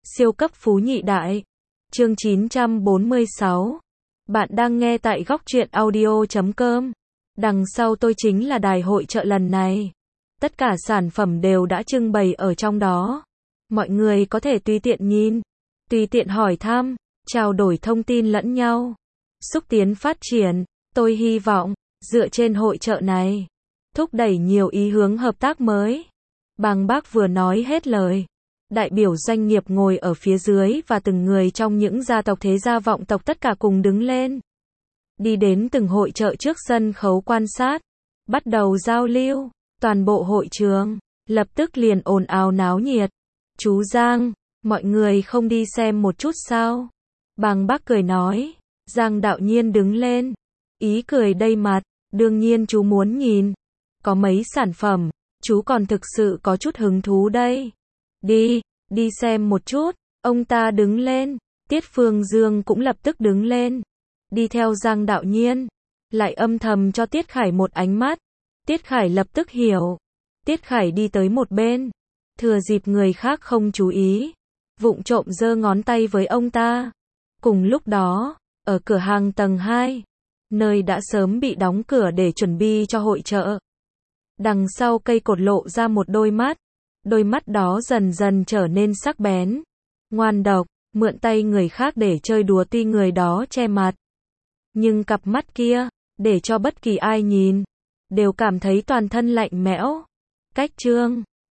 Siêu cấp phú nhị đại. Chương 946. Bạn đang nghe tại góc truyện audio.com. Đằng sau tôi chính là đài hội chợ lần này. Tất cả sản phẩm đều đã trưng bày ở trong đó. Mọi người có thể tùy tiện nhìn, tùy tiện hỏi thăm, trao đổi thông tin lẫn nhau, xúc tiến phát triển. Tôi hy vọng, dựa trên hội chợ này, thúc đẩy nhiều ý hướng hợp tác mới. Bàng Bác vừa nói hết lời, đại biểu doanh nghiệp ngồi ở phía dưới và từng người trong những gia tộc thế gia vọng tộc tất cả cùng đứng lên. Đi đến từng hội chợ trước sân khấu quan sát, bắt đầu giao lưu. Toàn bộ hội trường lập tức liền ồn ào náo nhiệt. Chú Giang, mọi người không đi xem một chút sao? Bàng Bác cười nói. Giang Đạo Nhiên đứng lên, ý cười đầy mặt. Đương nhiên chú muốn nhìn. Có mấy sản phẩm, chú còn thực sự có chút hứng thú đây. Đi xem một chút. Ông ta đứng lên. Tiết Phương Dương cũng lập tức đứng lên, đi theo Giang Đạo Nhiên, lại âm thầm cho Tiết Khải một ánh mắt. Tiết Khải lập tức hiểu. Tiết Khải đi tới một bên, thừa dịp người khác không chú ý, vụng trộm giơ ngón tay với ông ta. Cùng lúc đó, ở cửa hàng tầng 2, nơi đã sớm bị đóng cửa để chuẩn bị cho hội chợ, đằng sau cây cột lộ ra một đôi mắt. Đôi mắt đó dần dần trở nên sắc bén, ngoan độc, mượn tay người khác để chơi đùa. Tuy người đó che mặt, nhưng cặp mắt kia, để cho bất kỳ ai nhìn, đều cảm thấy toàn thân lạnh lẽo. Cách Trương,